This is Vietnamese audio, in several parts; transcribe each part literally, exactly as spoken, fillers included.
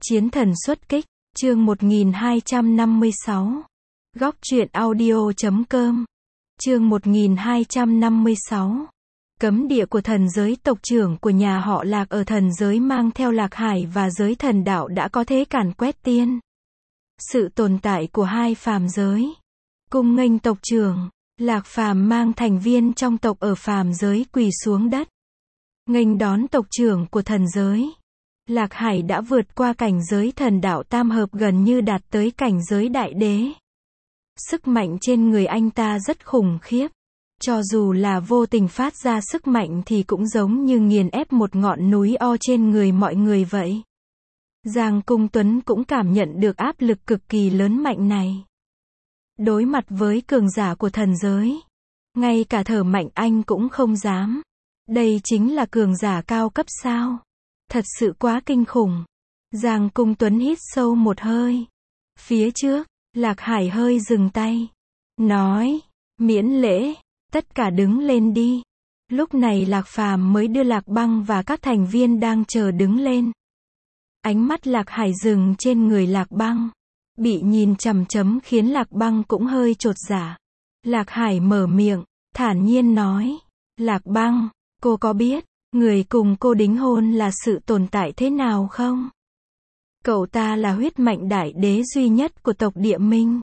Chiến thần xuất kích, chương một nghìn hai trăm năm mươi sáu. Góc truyện audio chấm com. Chương một nghìn hai trăm năm mươi sáu. Cấm địa của thần giới. Tộc trưởng của nhà họ Lạc ở thần giới mang theo Lạc Hải và giới thần đạo đã có thế càn quét tiên. Sự tồn tại của hai phàm giới. Cung nghênh tộc trưởng. Lạc Phàm mang thành viên trong tộc ở phàm giới quỳ xuống đất. Nghênh đón tộc trưởng của thần giới. Lạc Hải đã vượt qua cảnh giới thần đạo tam hợp, gần như đạt tới cảnh giới đại đế. Sức mạnh trên người anh ta rất khủng khiếp. Cho dù là vô tình phát ra sức mạnh thì cũng giống như nghiền ép một ngọn núi o trên người mọi người vậy. Giang Cung Tuấn cũng cảm nhận được áp lực cực kỳ lớn mạnh này. Đối mặt với cường giả của thần giới, ngay cả thở mạnh anh cũng không dám. Đây chính là cường giả cao cấp sao? Thật sự quá kinh khủng. Giang Cung Tuấn hít sâu một hơi. Phía trước, Lạc Hải hơi dừng tay. Nói, miễn lễ, tất cả đứng lên đi. Lúc này Lạc Phàm mới đưa Lạc Băng và các thành viên đang chờ đứng lên. Ánh mắt Lạc Hải dừng trên người Lạc Băng. Bị nhìn chằm chằm khiến Lạc Băng cũng hơi chột dạ. Lạc Hải mở miệng, thản nhiên nói. Lạc Băng, cô có biết người cùng cô đính hôn là sự tồn tại thế nào không? Cậu ta là huyết mạch đại đế duy nhất của tộc Địa Minh.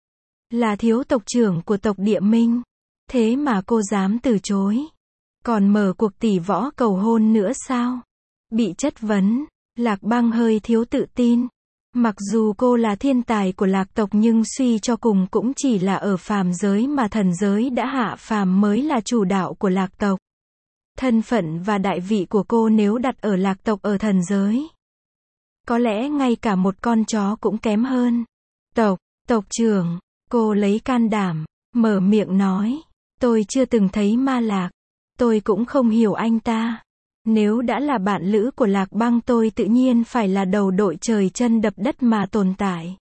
Là thiếu tộc trưởng của tộc Địa Minh. Thế mà cô dám từ chối. Còn mở cuộc tỷ võ cầu hôn nữa sao? Bị chất vấn, Lạc Băng hơi thiếu tự tin. Mặc dù cô là thiên tài của Lạc tộc nhưng suy cho cùng cũng chỉ là ở phàm giới mà thần giới đã hạ phàm mới là chủ đạo của Lạc tộc. Thân phận và đại vị của cô nếu đặt ở Lạc tộc ở thần giới, có lẽ ngay cả một con chó cũng kém hơn. Tộc, tộc trưởng, cô lấy can đảm, mở miệng nói. Tôi chưa từng thấy Ma Lạc. Tôi cũng không hiểu anh ta. Nếu đã là bạn lữ của Lạc Băng tôi tự nhiên phải là đầu đội trời chân đập đất mà tồn tại.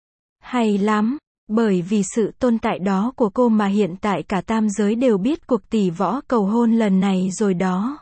Hay lắm, bởi vì sự tồn tại đó của cô mà hiện tại cả tam giới đều biết cuộc tỷ võ cầu hôn lần này rồi đó.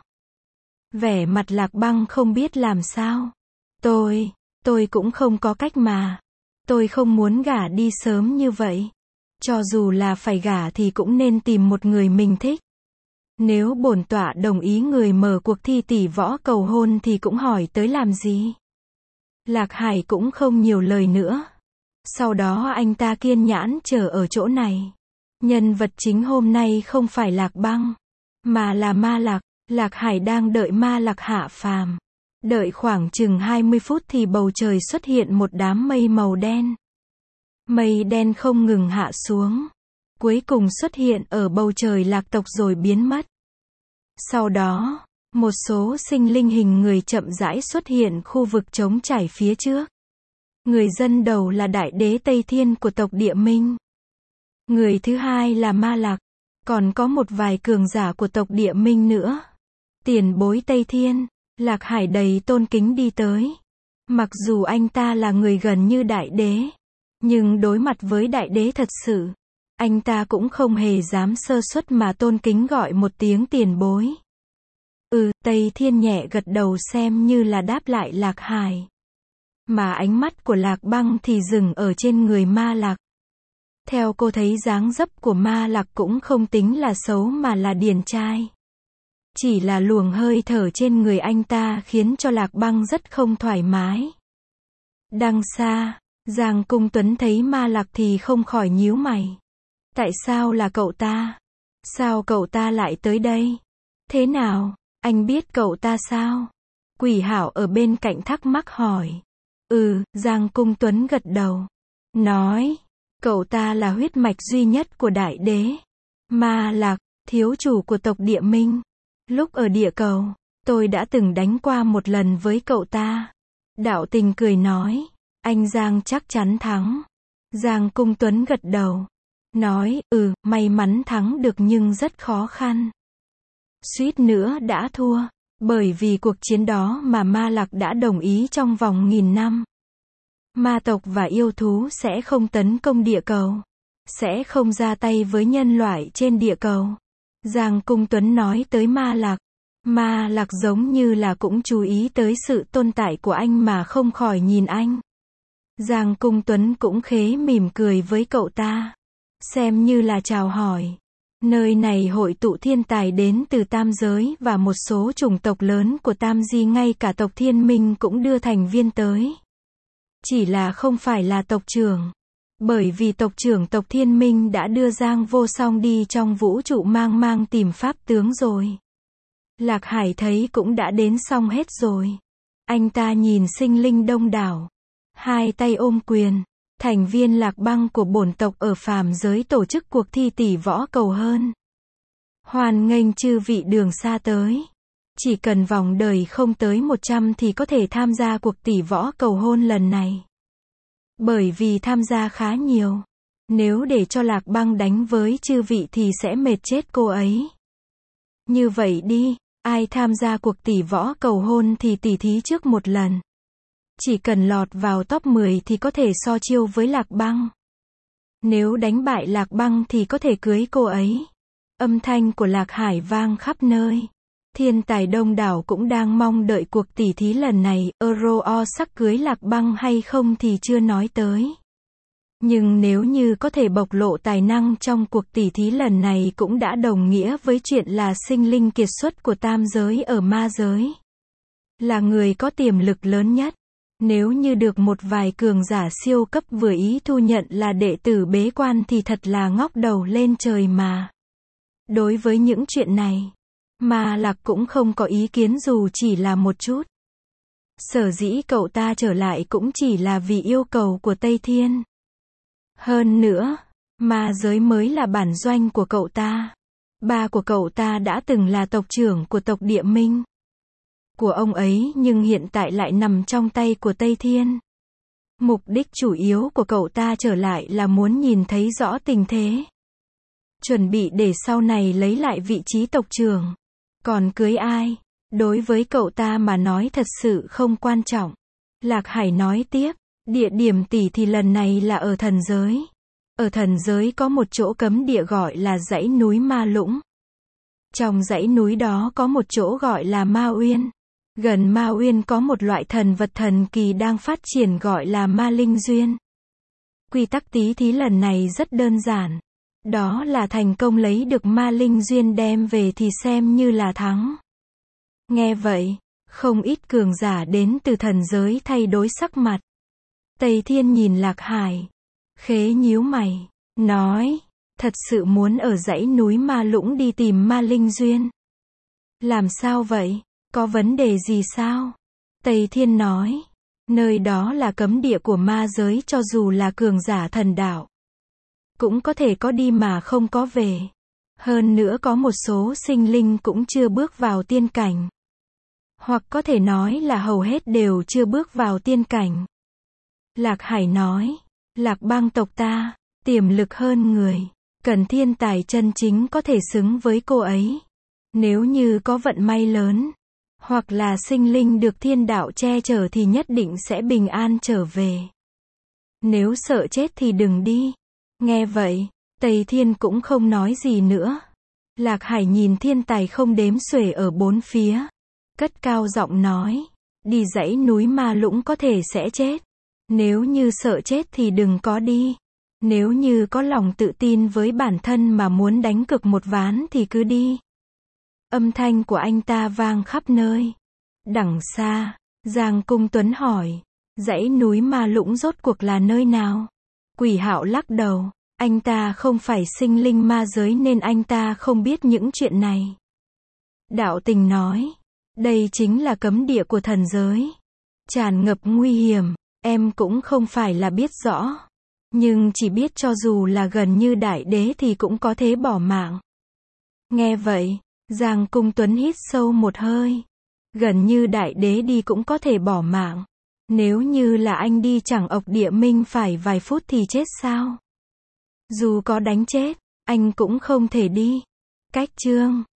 Vẻ mặt Lạc Băng không biết làm sao. Tôi, tôi cũng không có cách mà. Tôi không muốn gả đi sớm như vậy. Cho dù là phải gả thì cũng nên tìm một người mình thích. Nếu bổn tọa đồng ý người mở cuộc thi tỷ võ cầu hôn thì cũng hỏi tới làm gì. Lạc Hải cũng không nhiều lời nữa. Sau đó anh ta kiên nhẫn chờ ở chỗ này. Nhân vật chính hôm nay không phải Lạc Băng, mà là Ma Lạc. Lạc Hải đang đợi Ma Lạc hạ phàm. Đợi khoảng chừng hai mươi phút thì bầu trời xuất hiện một đám mây màu đen. Mây đen không ngừng hạ xuống. Cuối cùng xuất hiện ở bầu trời Lạc tộc rồi biến mất. Sau đó, một số sinh linh hình người chậm rãi xuất hiện khu vực trống trải phía trước. Người dân đầu là đại đế Tây Thiên của tộc Địa Minh. Người thứ hai là Ma Lạc. Còn có một vài cường giả của tộc Địa Minh nữa. Tiền bối Tây Thiên, Lạc Hải đầy tôn kính đi tới. Mặc dù anh ta là người gần như đại đế, nhưng đối mặt với đại đế thật sự, anh ta cũng không hề dám sơ suất mà tôn kính gọi một tiếng tiền bối. Ừ, Tây Thiên nhẹ gật đầu xem như là đáp lại Lạc Hải. Mà ánh mắt của Lạc Băng thì dừng ở trên người Ma Lạc. Theo cô thấy dáng dấp của Ma Lạc cũng không tính là xấu mà là điển trai. Chỉ là luồng hơi thở trên người anh ta khiến cho Lạc Băng rất không thoải mái. Đằng xa, Giang Cung Tuấn thấy Ma Lạc thì không khỏi nhíu mày. Tại sao là cậu ta? Sao cậu ta lại tới đây? Thế nào, anh biết cậu ta sao? Quỷ Hảo ở bên cạnh thắc mắc hỏi. Ừ, Giang Cung Tuấn gật đầu. Nói, cậu ta là huyết mạch duy nhất của đại đế. Ma Lạc, thiếu chủ của tộc Địa Minh. Lúc ở địa cầu, tôi đã từng đánh qua một lần với cậu ta. Đạo Tình cười nói, anh Giang chắc chắn thắng. Giang Cung Tuấn gật đầu. Nói, ừ, may mắn thắng được nhưng rất khó khăn. Suýt nữa đã thua. Bởi vì cuộc chiến đó mà Ma Lạc đã đồng ý trong vòng nghìn năm. Ma tộc và yêu thú sẽ không tấn công địa cầu. Sẽ không ra tay với nhân loại trên địa cầu. Giang Cung Tuấn nói tới Ma Lạc. Ma Lạc giống như là cũng chú ý tới sự tồn tại của anh mà không khỏi nhìn anh. Giang Cung Tuấn cũng khế mỉm cười với cậu ta. Xem như là chào hỏi. Nơi này hội tụ thiên tài đến từ tam giới và một số chủng tộc lớn của Tam Di, ngay cả tộc Thiên Minh cũng đưa thành viên tới. Chỉ là không phải là tộc trưởng. Bởi vì tộc trưởng tộc Thiên Minh đã đưa Giang Vô Song đi trong vũ trụ mang mang tìm pháp tướng rồi. Lạc Hải thấy cũng đã đến xong hết rồi. Anh ta nhìn sinh linh đông đảo. Hai tay ôm quyền. Thành viên Lạc Băng của bổn tộc ở phàm giới tổ chức cuộc thi tỷ võ cầu hôn. Hoan nghênh chư vị đường xa tới. Chỉ cần vòng đời không tới một trăm thì có thể tham gia cuộc tỷ võ cầu hôn lần này. Bởi vì tham gia khá nhiều. Nếu để cho Lạc Băng đánh với chư vị thì sẽ mệt chết cô ấy. Như vậy đi, ai tham gia cuộc tỷ võ cầu hôn thì tỉ thí trước một lần. Chỉ cần lọt vào top mười thì có thể so chiêu với Lạc Băng. Nếu đánh bại Lạc Băng thì có thể cưới cô ấy. Âm thanh của Lạc Hải vang khắp nơi. Thiên tài đông đảo cũng đang mong đợi cuộc tỉ thí lần này. Euro sắc cưới Lạc Băng hay không thì chưa nói tới. Nhưng nếu như có thể bộc lộ tài năng trong cuộc tỉ thí lần này cũng đã đồng nghĩa với chuyện là sinh linh kiệt xuất của tam giới ở ma giới. Là người có tiềm lực lớn nhất. Nếu như được một vài cường giả siêu cấp vừa ý thu nhận là đệ tử bế quan thì thật là ngóc đầu lên trời mà. Đối với những chuyện này, Ma Lạc cũng không có ý kiến dù chỉ là một chút. Sở dĩ cậu ta trở lại cũng chỉ là vì yêu cầu của Tây Thiên. Hơn nữa, ma giới mới là bản doanh của cậu ta. Ba của cậu ta đã từng là tộc trưởng của tộc Địa Minh. Của ông ấy nhưng hiện tại lại nằm trong tay của Tây Thiên. Mục đích chủ yếu của cậu ta trở lại là muốn nhìn thấy rõ tình thế. Chuẩn bị để sau này lấy lại vị trí tộc trưởng. Còn cưới ai? Đối với cậu ta mà nói thật sự không quan trọng. Lạc Hải nói tiếp, địa điểm tỉ thì lần này là ở thần giới. Ở thần giới có một chỗ cấm địa gọi là dãy núi Ma Lũng. Trong dãy núi đó có một chỗ gọi là Ma Uyên. Gần Ma Uyên có một loại thần vật thần kỳ đang phát triển gọi là Ma Linh Duyên. Quy tắc tỉ thí lần này rất đơn giản. Đó là thành công lấy được Ma Linh Duyên đem về thì xem như là thắng. Nghe vậy, không ít cường giả đến từ thần giới thay đổi sắc mặt. Tây Thiên nhìn Lạc Hải. Khế nhíu mày. Nói, thật sự muốn ở dãy núi Ma Lũng đi tìm Ma Linh Duyên. Làm sao vậy? Có vấn đề gì sao? Tây Thiên nói, nơi đó là cấm địa của ma giới cho dù là cường giả thần đạo. Cũng có thể có đi mà không có về. Hơn nữa có một số sinh linh cũng chưa bước vào tiên cảnh. Hoặc có thể nói là hầu hết đều chưa bước vào tiên cảnh. Lạc Hải nói, Lạc Băng tộc ta, tiềm lực hơn người. Cần thiên tài chân chính có thể xứng với cô ấy. Nếu như có vận may lớn, hoặc là sinh linh được thiên đạo che chở thì nhất định sẽ bình an trở về. Nếu sợ chết thì đừng đi. Nghe vậy, Tây Thiên cũng không nói gì nữa. Lạc Hải nhìn thiên tài không đếm xuể ở bốn phía. Cất cao giọng nói, đi dãy núi Ma Lũng có thể sẽ chết. Nếu như sợ chết thì đừng có đi. Nếu như có lòng tự tin với bản thân mà muốn đánh cược một ván thì cứ đi. Âm thanh của anh ta vang khắp nơi. Đằng xa, Giang Cung Tuấn hỏi, dãy núi Ma Lũng rốt cuộc là nơi nào? Quỷ Hạo lắc đầu, anh ta không phải sinh linh ma giới nên anh ta không biết những chuyện này. Đạo Tình nói, đây chính là cấm địa của thần giới. Tràn ngập nguy hiểm, em cũng không phải là biết rõ. Nhưng chỉ biết cho dù là gần như đại đế thì cũng có thể bỏ mạng. Nghe vậy, Giang Cung Tuấn hít sâu một hơi. Gần như đại đế đi cũng có thể bỏ mạng. Nếu như là anh đi chẳng ộc Địa Minh phải vài phút thì chết sao? Dù có đánh chết, anh cũng không thể đi. Cách chương